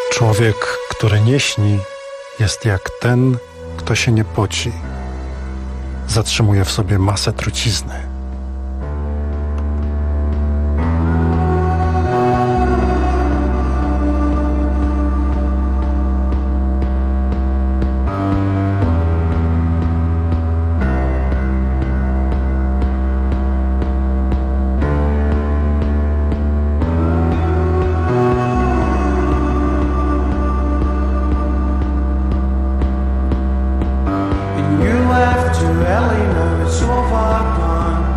Człowiek, który nie śni, jest jak ten, kto się nie poci. Zatrzymuje w sobie masę trucizny. You left to LA, now it's so far gone.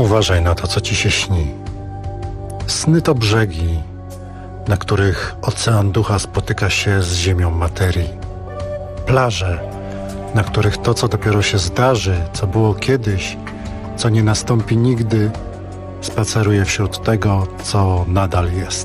Uważaj na to, co ci się śni. Sny to brzegi, na których ocean ducha spotyka się z ziemią materii. Plaże, na których to, co dopiero się zdarzy, co było kiedyś, co nie nastąpi nigdy, spaceruje wśród tego, co nadal jest.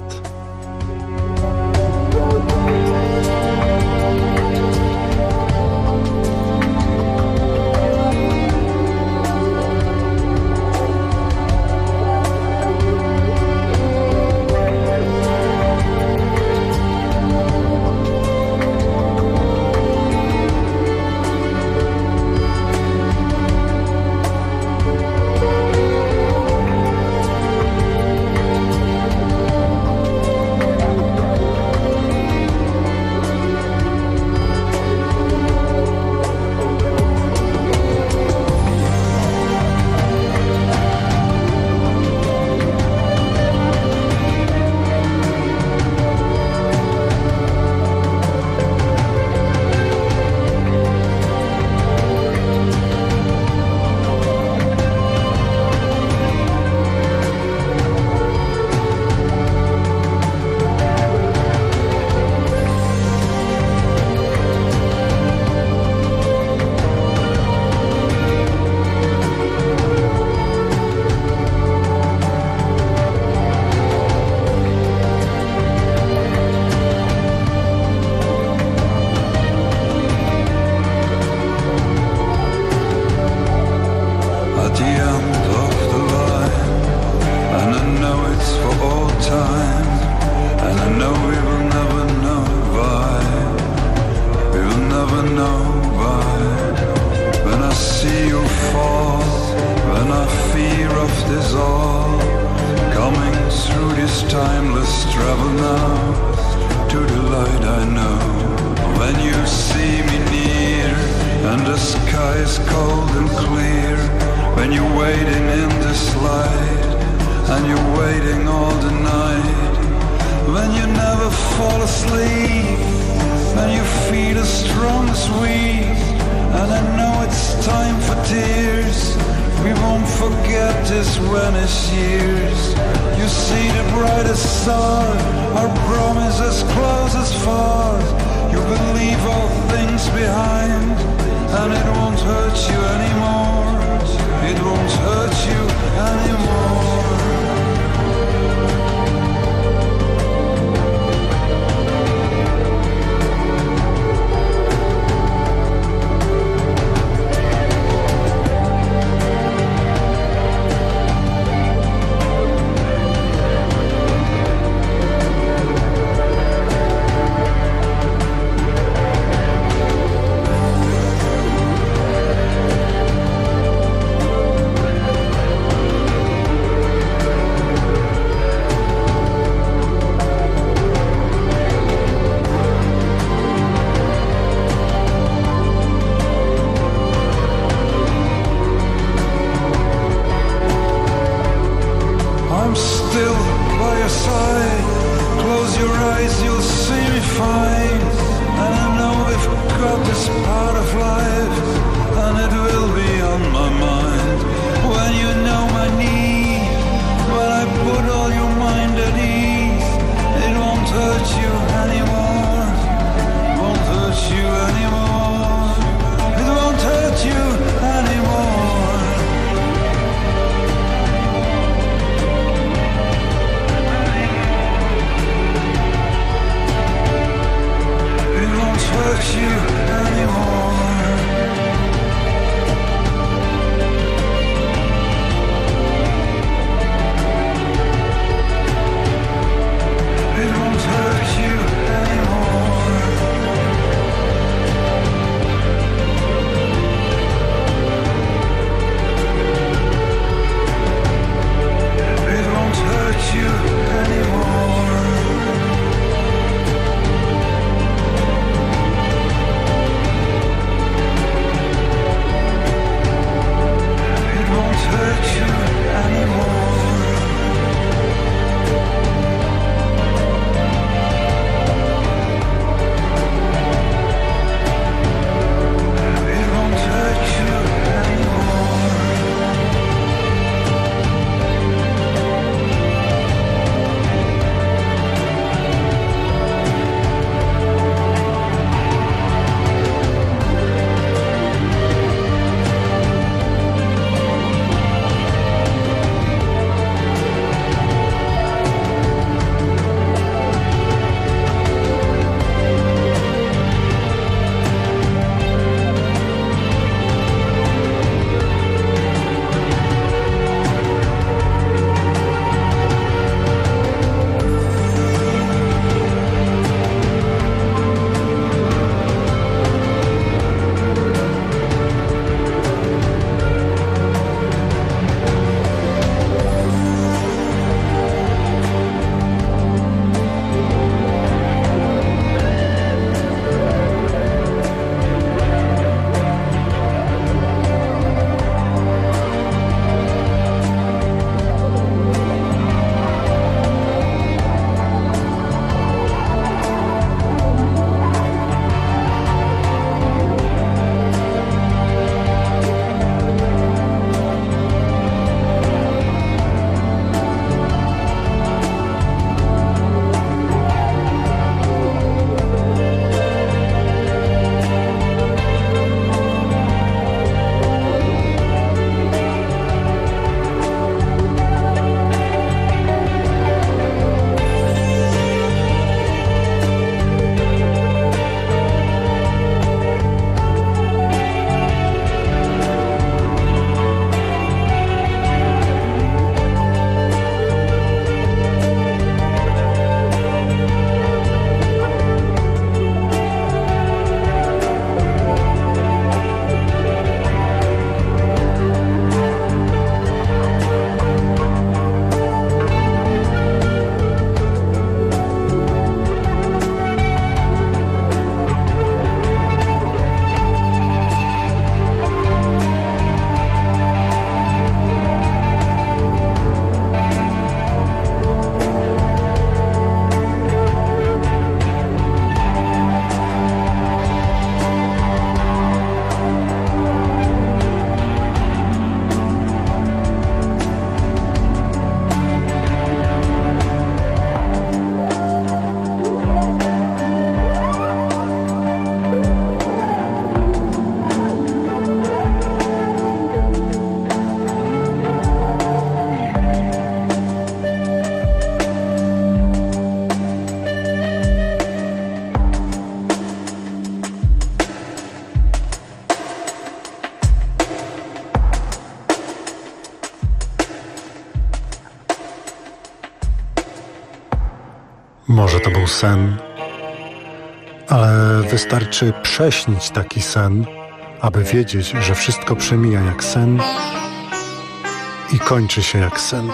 był sen, ale wystarczy prześnić taki sen, aby wiedzieć, że wszystko przemija jak sen i kończy się jak sen.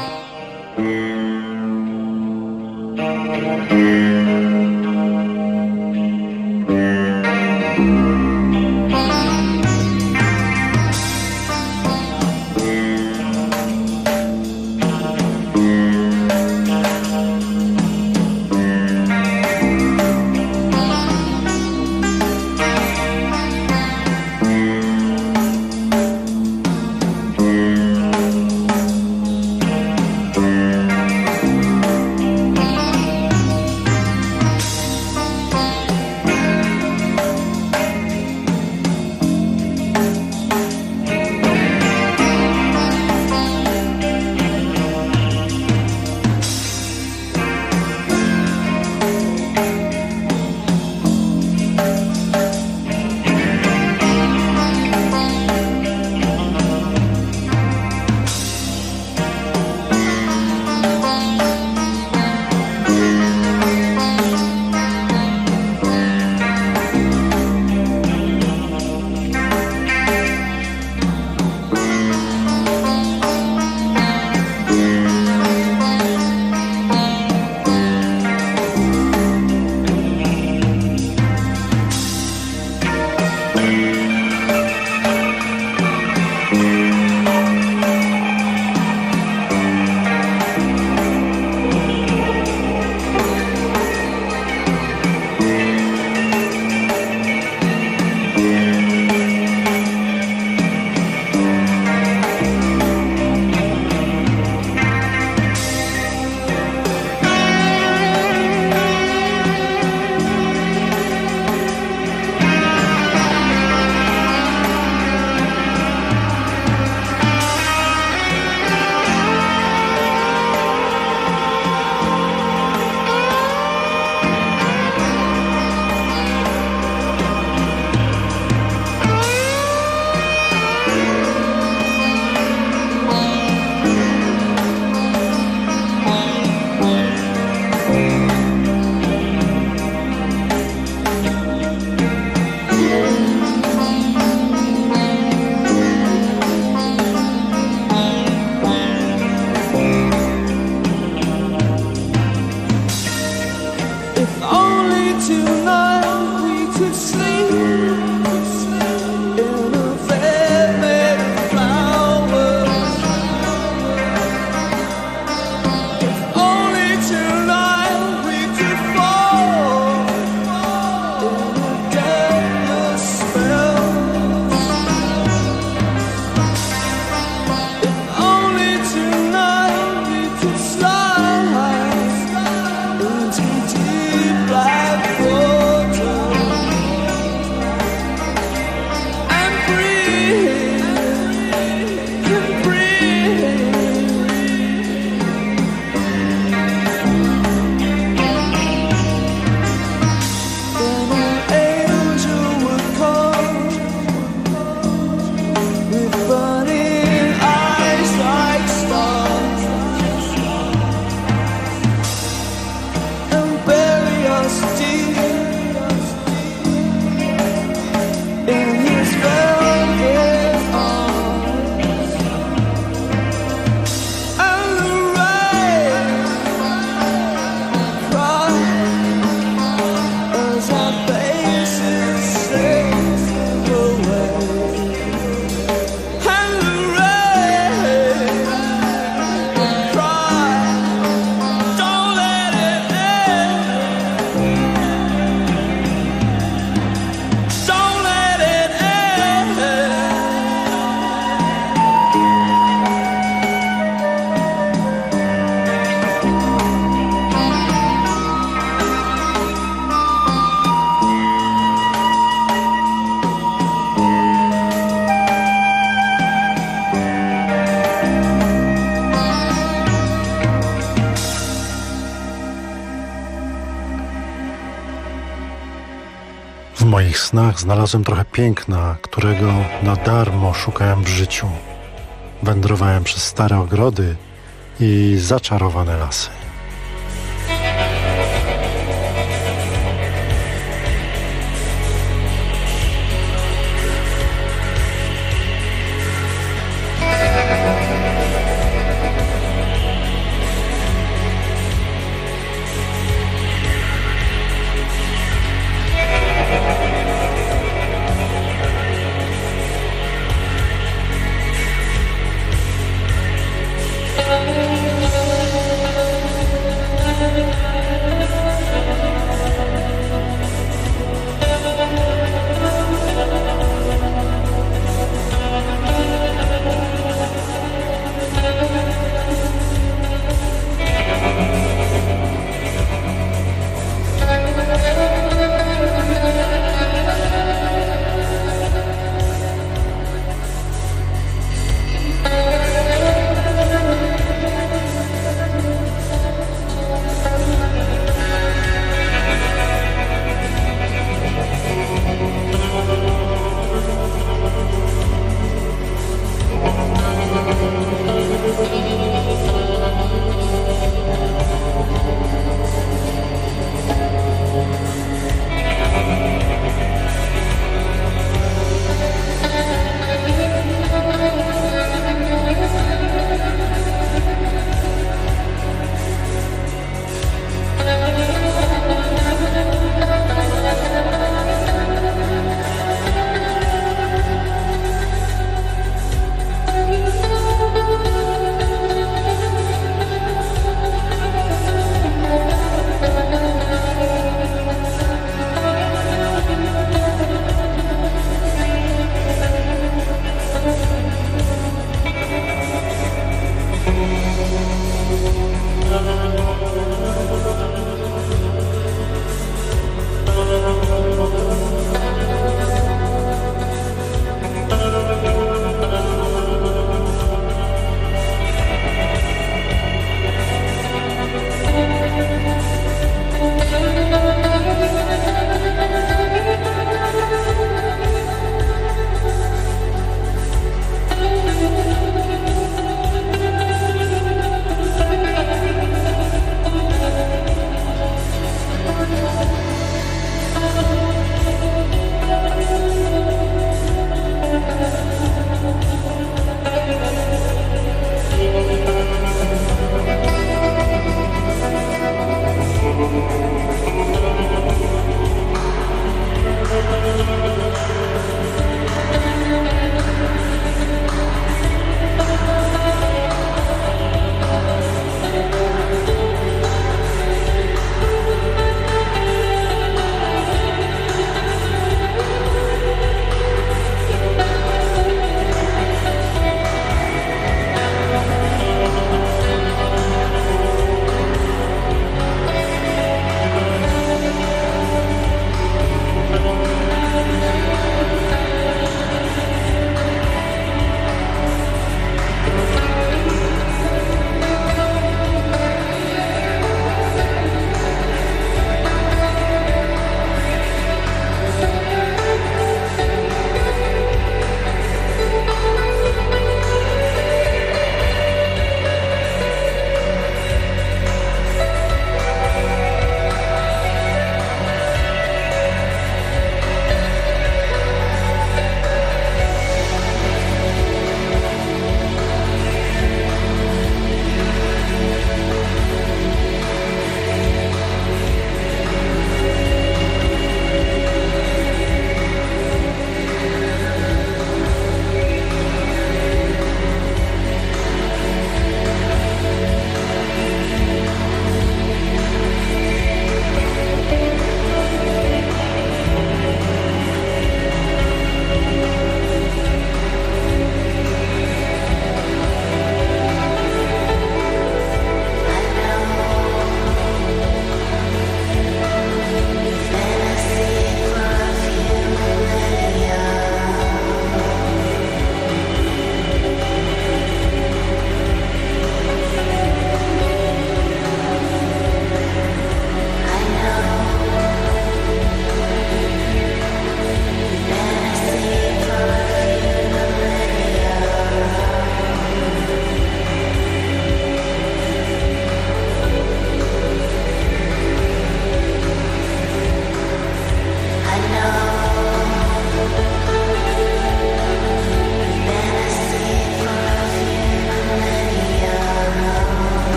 W moich snach znalazłem trochę piękna, którego na darmo szukałem w życiu. Wędrowałem przez stare ogrody i zaczarowane lasy.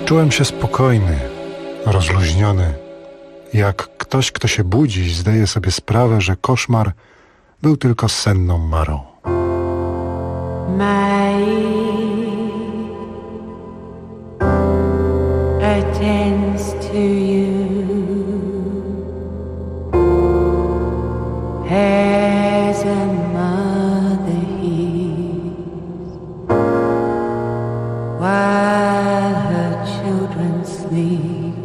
Czułem się spokojny, rozluźniony, jak ktoś, kto się budzi i zdaje sobie sprawę, że koszmar był tylko senną marą. My attends to you, as a mother hears while her children sleep.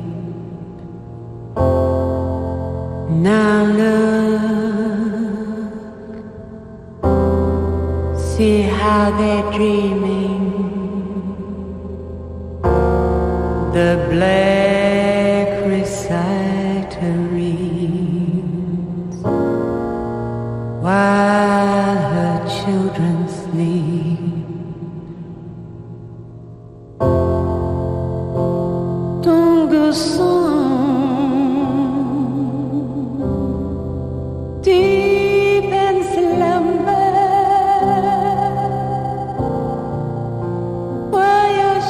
Now look, see how they're dreaming. The black reciter reads while her children sleep. Don't go deep in slumber, while your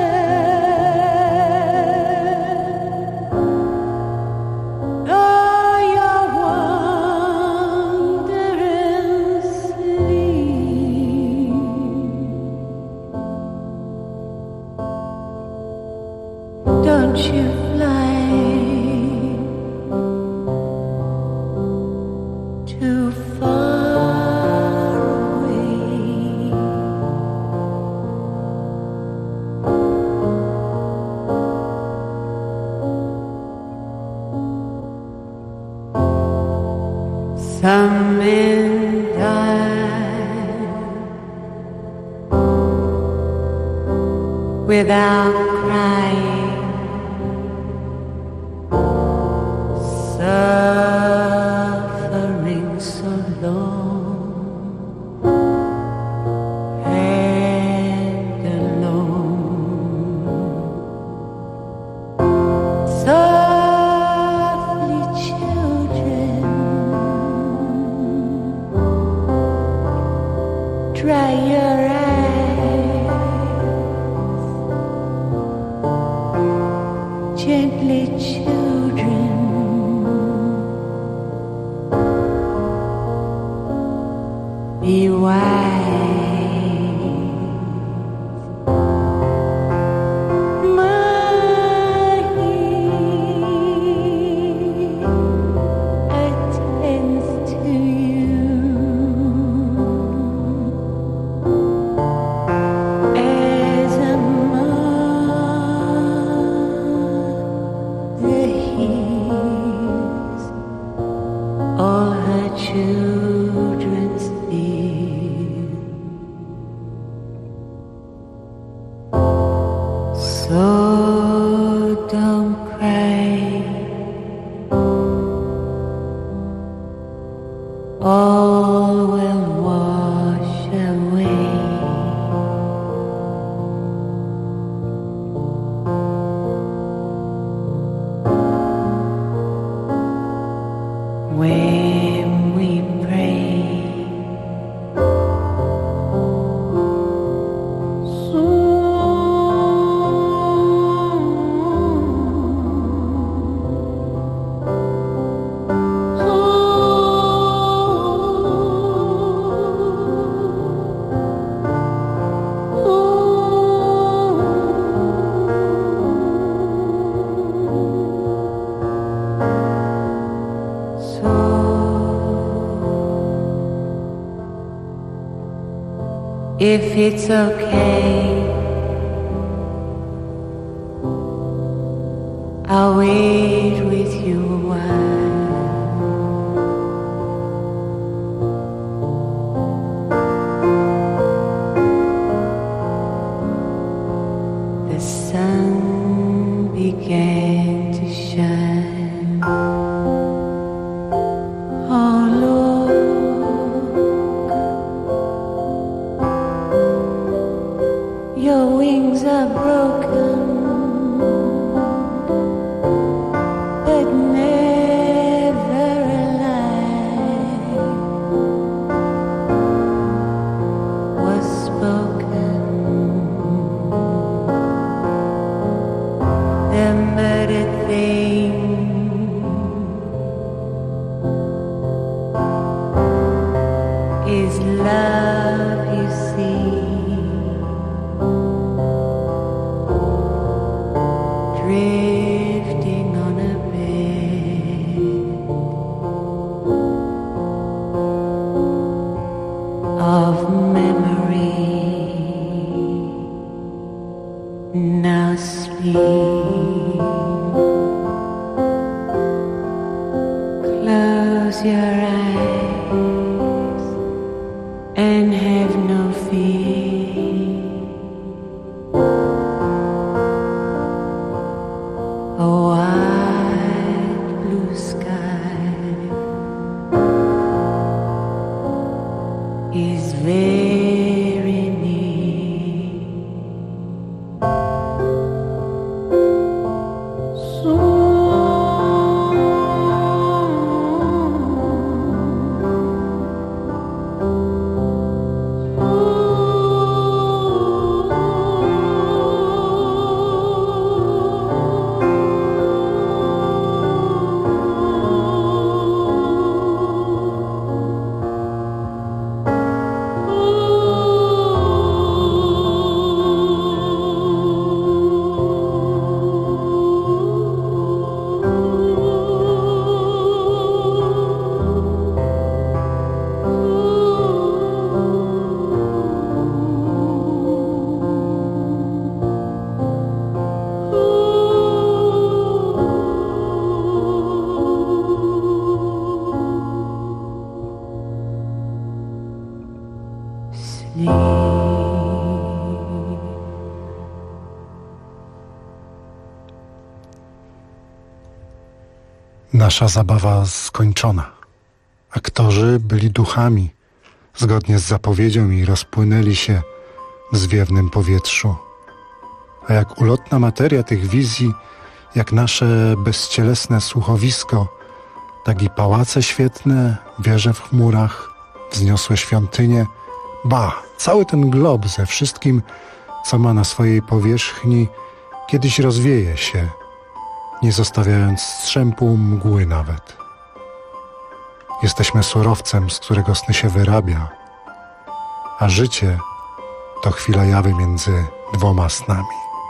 wandering sleep. Don't you fly too far away. Some men die without crying, suffering so long and alone. Softly, children, dry your eyes, gently, children. Be wise. My ear attends to you, as a mother hears all her children's fear. So don't cry, all will wash away. When we pray, if it's okay, I'll wait with you a while. The sun began to shine. Oh Lord, your wings are broken, but never a lie was spoken. Close your eyes and have no fear. A wide blue sky is very near. Nasza zabawa skończona. Aktorzy byli duchami, zgodnie z zapowiedzią i rozpłynęli się w zwiewnym powietrzu. A jak ulotna materia tych wizji, jak nasze bezcielesne słuchowisko, tak i pałace świetne, wieże w chmurach, wzniosłe świątynie, cały ten glob ze wszystkim, co ma na swojej powierzchni, kiedyś rozwieje się, nie zostawiając strzępu mgły nawet. Jesteśmy surowcem, z którego sny się wyrabia, a życie to chwila jawy między dwoma snami.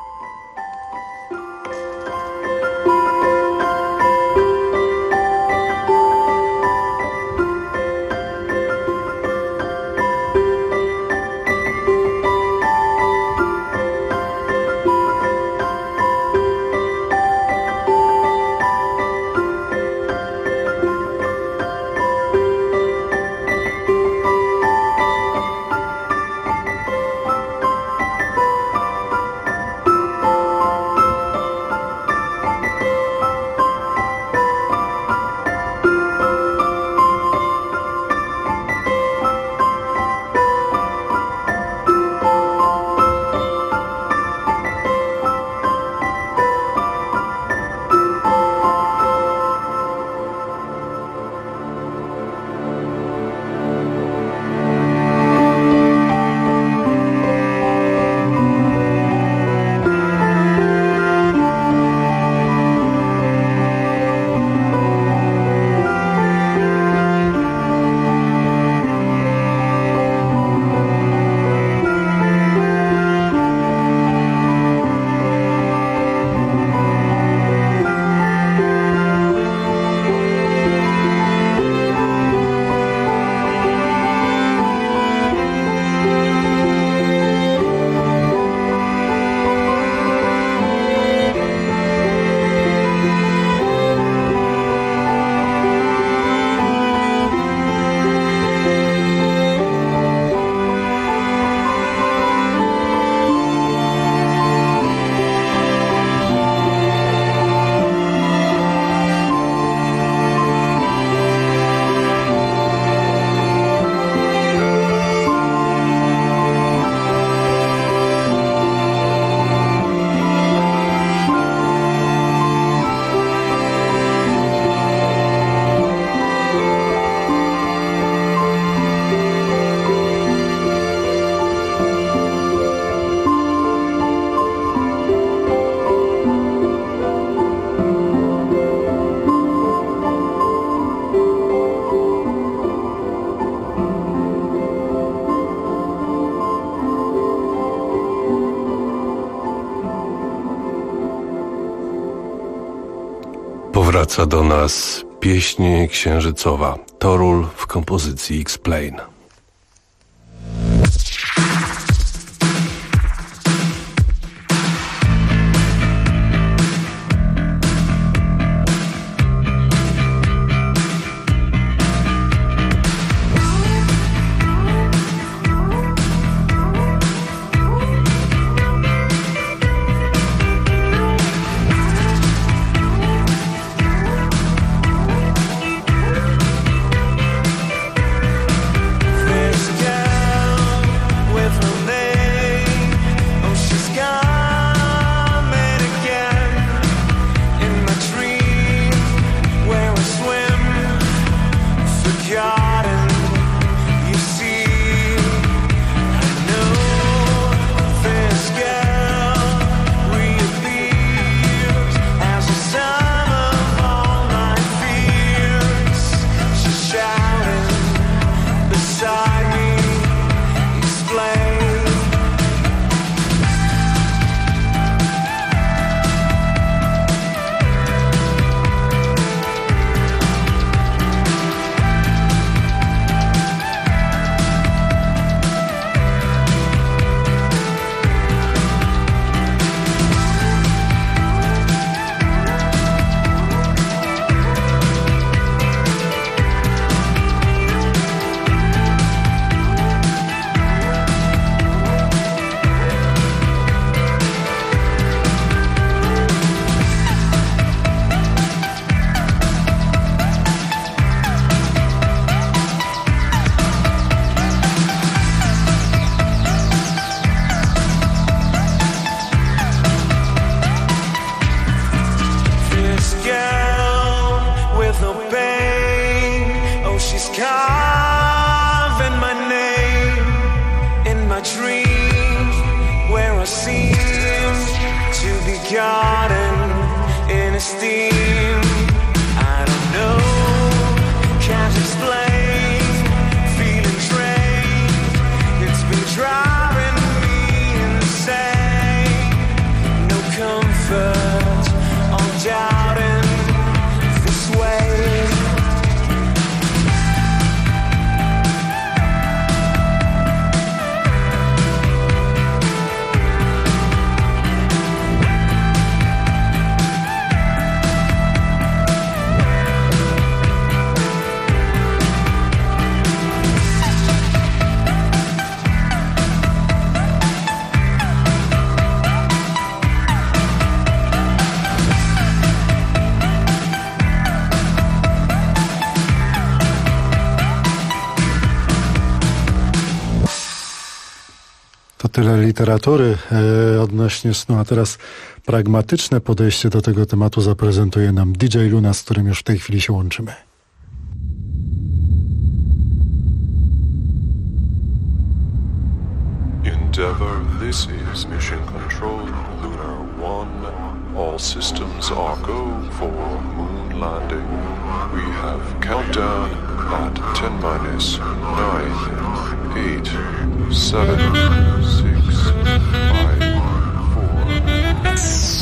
Powraca do nas pieśń księżycowa, Torul w kompozycji Explain. dream where I seem to be garden in esteem. I don't know, can't explain, feeling drained. It's been driving me insane. No comfort, I'm doubting this way. To tyle literatury odnośnie snu, a teraz pragmatyczne podejście do tego tematu zaprezentuje nam DJ Luna, z którym już w tej chwili się łączymy. Endeavour, this is Mission Control, Lunar 1. All systems are go for moon landing. We have countdown at 10 minus 9, 8, 7, 6, 5, 4.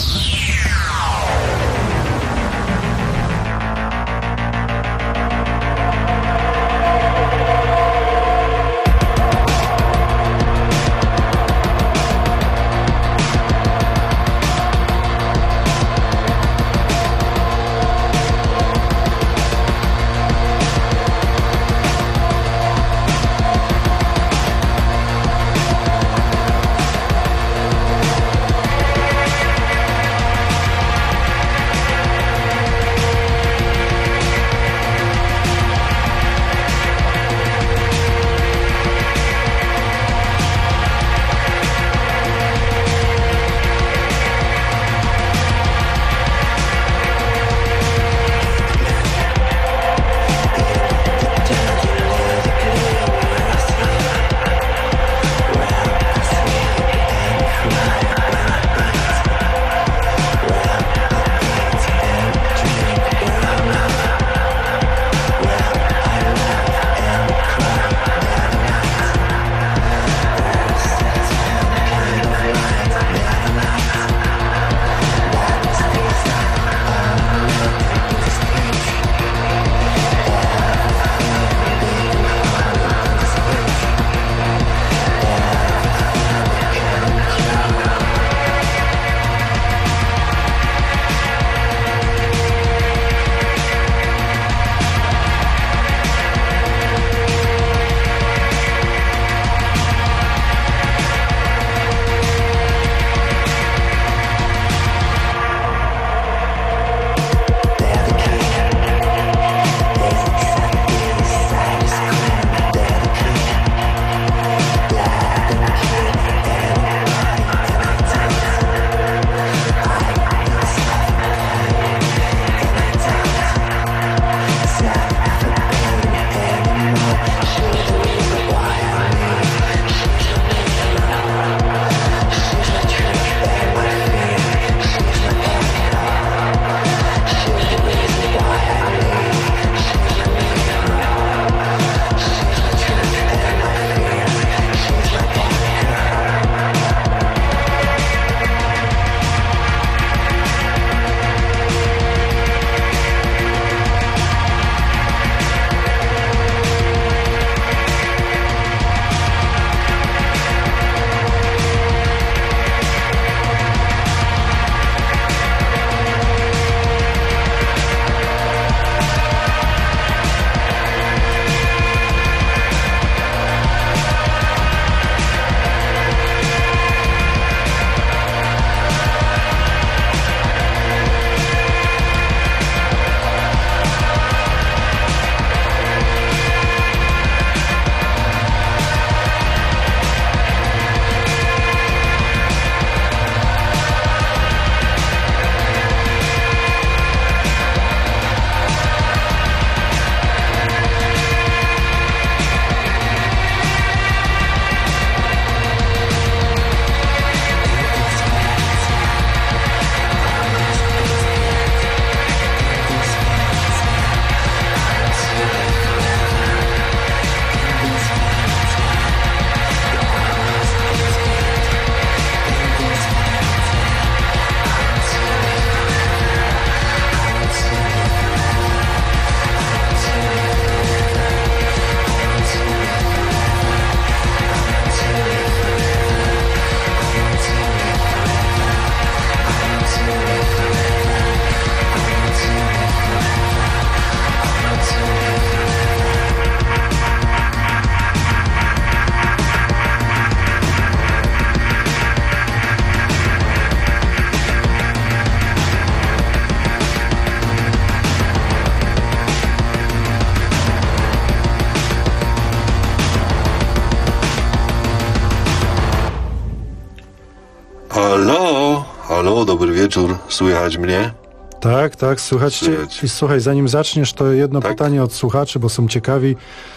Halo, dobry wieczór, słychać mnie? Tak, słychać cię. Słychać. I słuchaj, zanim zaczniesz, to jedno Tak? pytanie od słuchaczy, bo są ciekawi.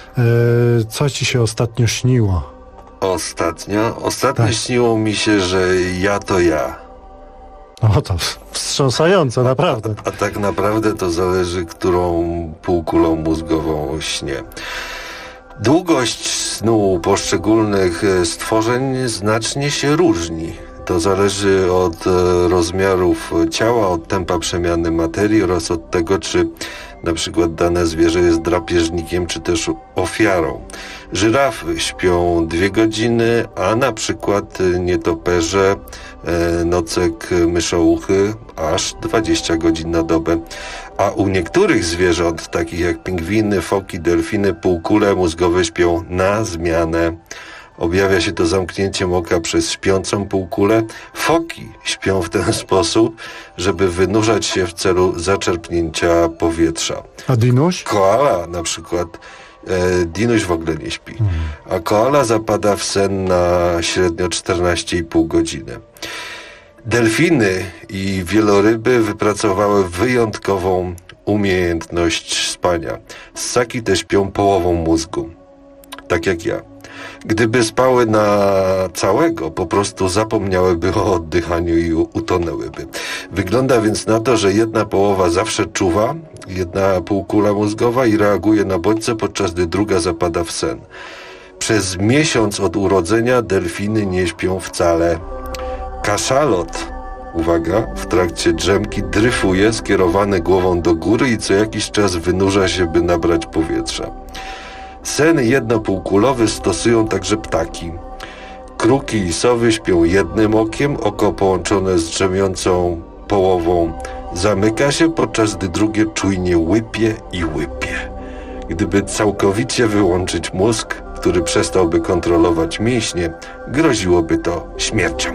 Co ci się ostatnio śniło? Ostatnio Tak. śniło mi się, że ja to ja. O, to wstrząsające, naprawdę. A tak naprawdę to zależy, którą półkulą mózgową śnię. Długość snu poszczególnych stworzeń znacznie się różni. To zależy od rozmiarów ciała, od tempa przemiany materii oraz od tego, czy na przykład dane zwierzę jest drapieżnikiem, czy też ofiarą. Żyrafy śpią 2 godziny, a na przykład nietoperze, nocek, myszouchy aż 20 godzin na dobę. A u niektórych zwierząt, takich jak pingwiny, foki, delfiny, półkule mózgowe śpią na zmianę. Objawia się to zamknięciem oka przez śpiącą półkulę. Foki śpią w ten sposób, żeby wynurzać się w celu zaczerpnięcia powietrza. A Dinuś? Koala na przykład, Dinuś w ogóle nie śpi, a koala zapada w sen na średnio 14,5 godziny. Delfiny i wieloryby wypracowały wyjątkową umiejętność spania. Ssaki te śpią połową mózgu, tak jak ja. Gdyby spały na całego, po prostu zapomniałyby o oddychaniu i utonęłyby. Wygląda więc na to, że jedna połowa zawsze czuwa, jedna półkula mózgowa i reaguje na bodźce, podczas gdy druga zapada w sen. Przez miesiąc od urodzenia delfiny nie śpią wcale. Kaszalot, uwaga, w trakcie drzemki dryfuje skierowany głową do góry i co jakiś czas wynurza się, by nabrać powietrza. Sen jednopółkulowy stosują także ptaki. Kruki i sowy śpią jednym okiem, oko połączone z drzemiącą połową zamyka się, podczas gdy drugie czujnie łypie i łypie. Gdyby całkowicie wyłączyć mózg, który przestałby kontrolować mięśnie, groziłoby to śmiercią.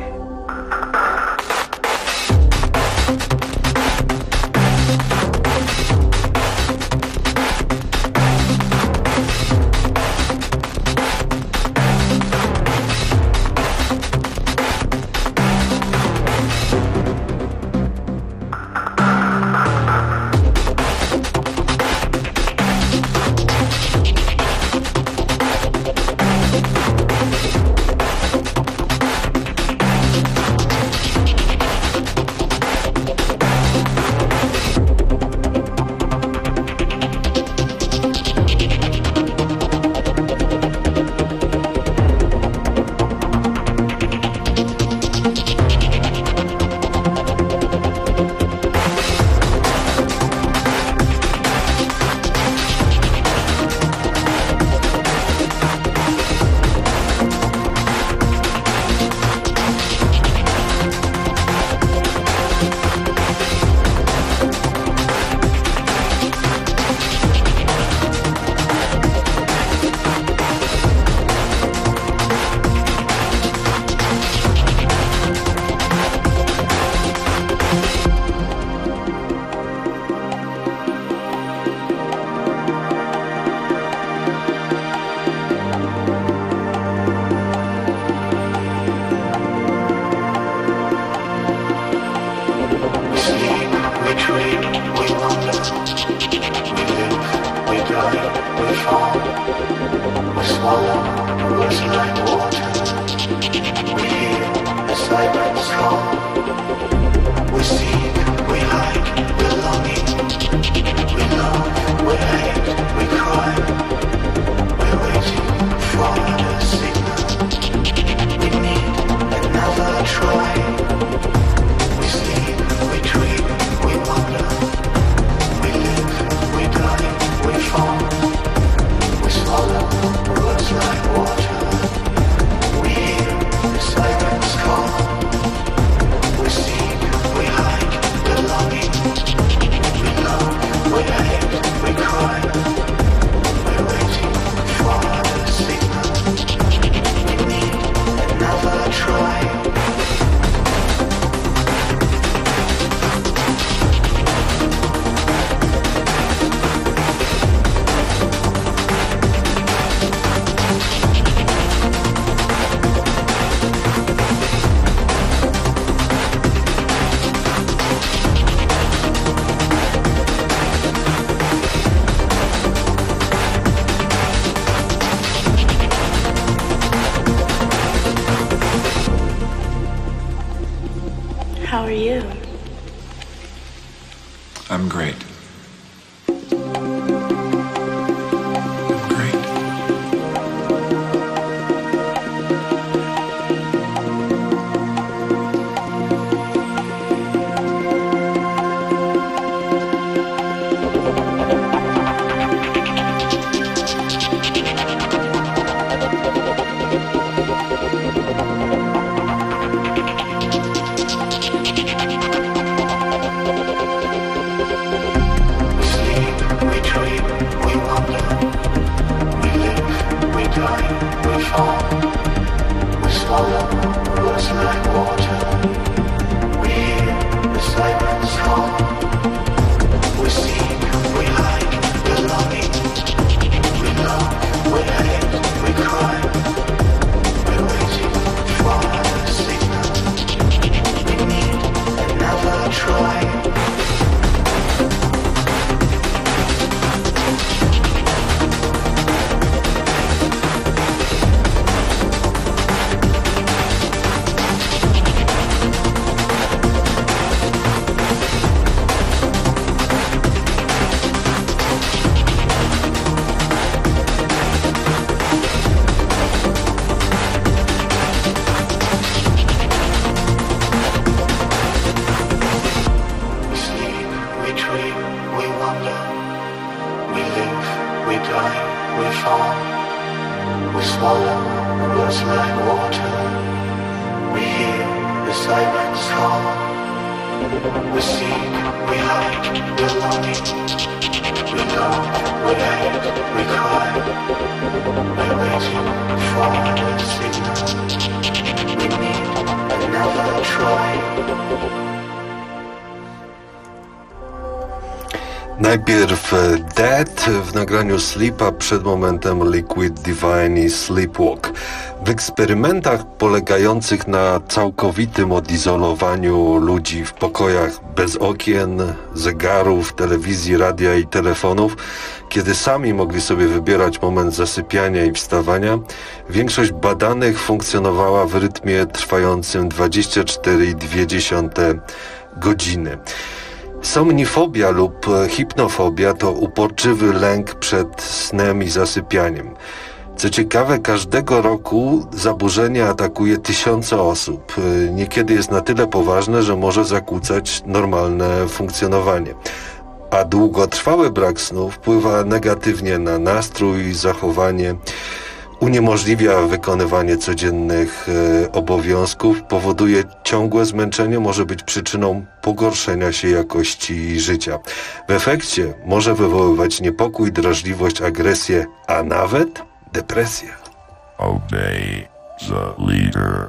We see How are you? I'm great. Najpierw Dead w nagraniu Sleepa, przed momentem Liquid Divine i Sleepwalk. W eksperymentach polegających na całkowitym odizolowaniu ludzi w pokojach bez okien, zegarów, telewizji, radia i telefonów, kiedy sami mogli sobie wybierać moment zasypiania i wstawania, większość badanych funkcjonowała w rytmie trwającym 24,2 godziny. Somnifobia lub hipnofobia to uporczywy lęk przed snem i zasypianiem. Co ciekawe, każdego roku zaburzenie atakuje tysiące osób. Niekiedy jest na tyle poważne, że może zakłócać normalne funkcjonowanie. A długotrwały brak snu wpływa negatywnie na nastrój i zachowanie, uniemożliwia wykonywanie codziennych obowiązków, powoduje ciągłe zmęczenie, może być przyczyną pogorszenia się jakości życia. W efekcie może wywoływać niepokój, drażliwość, agresję, a nawet depresję. Obey the leader.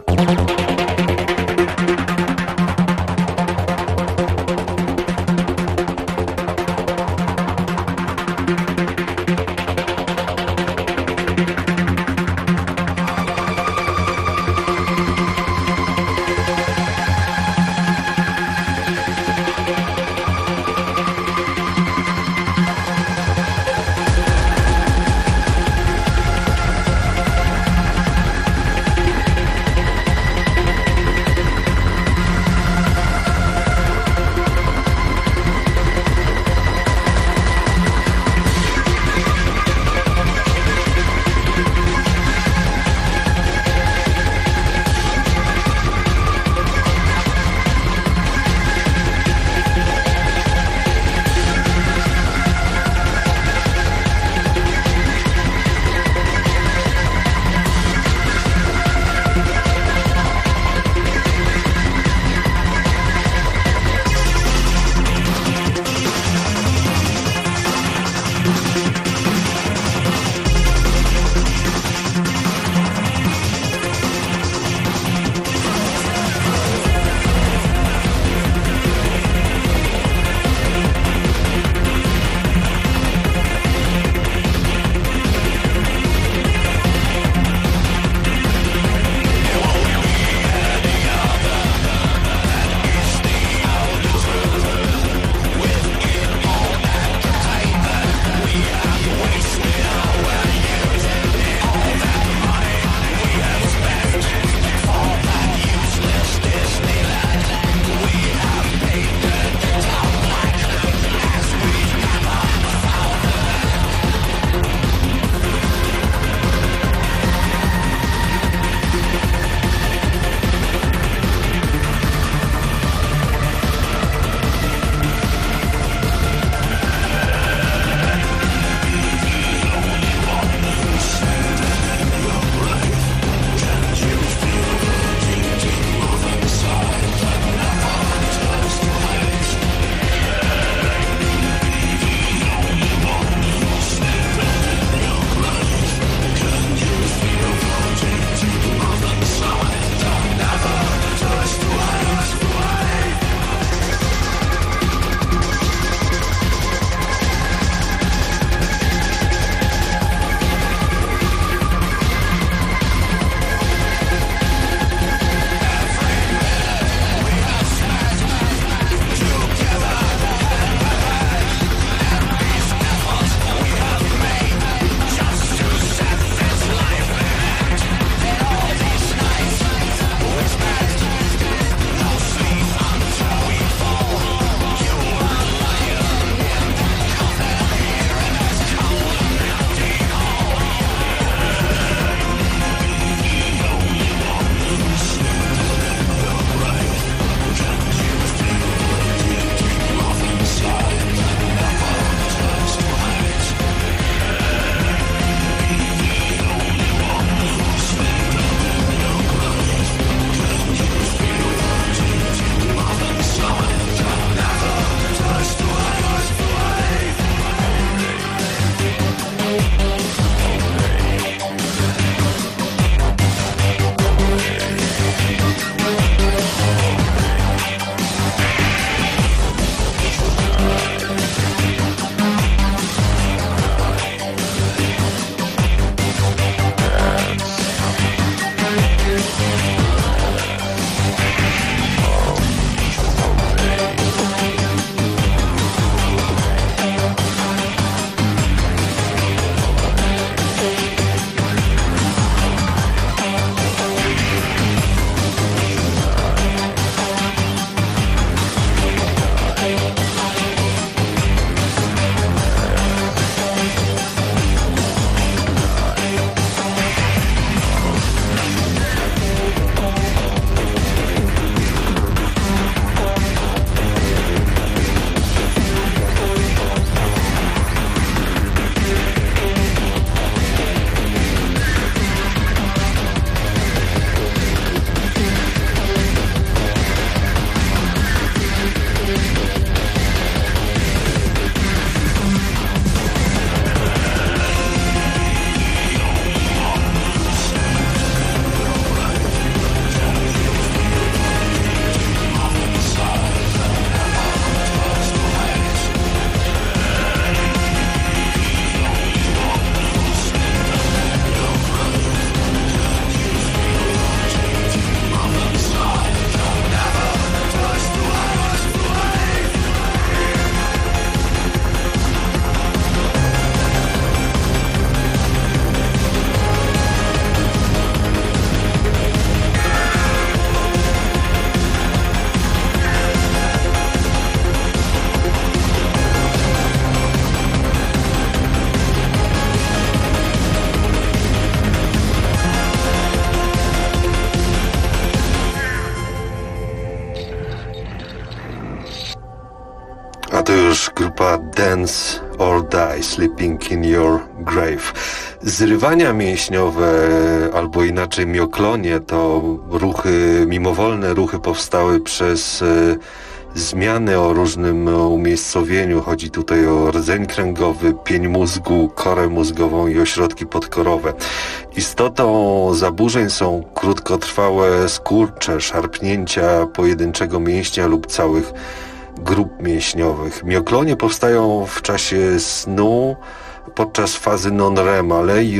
A to już grupa Dance or Die, Sleeping in Your Grave. Zrywania mięśniowe, albo inaczej mioklonie, to ruchy, mimowolne ruchy powstały przez zmiany o różnym umiejscowieniu. Chodzi tutaj o rdzeń kręgowy, pień mózgu, korę mózgową i ośrodki podkorowe. Istotą zaburzeń są krótkotrwałe skurcze, szarpnięcia pojedynczego mięśnia lub całych grup mięśniowych. Mioklonie powstają w czasie snu podczas fazy non-REM, ale i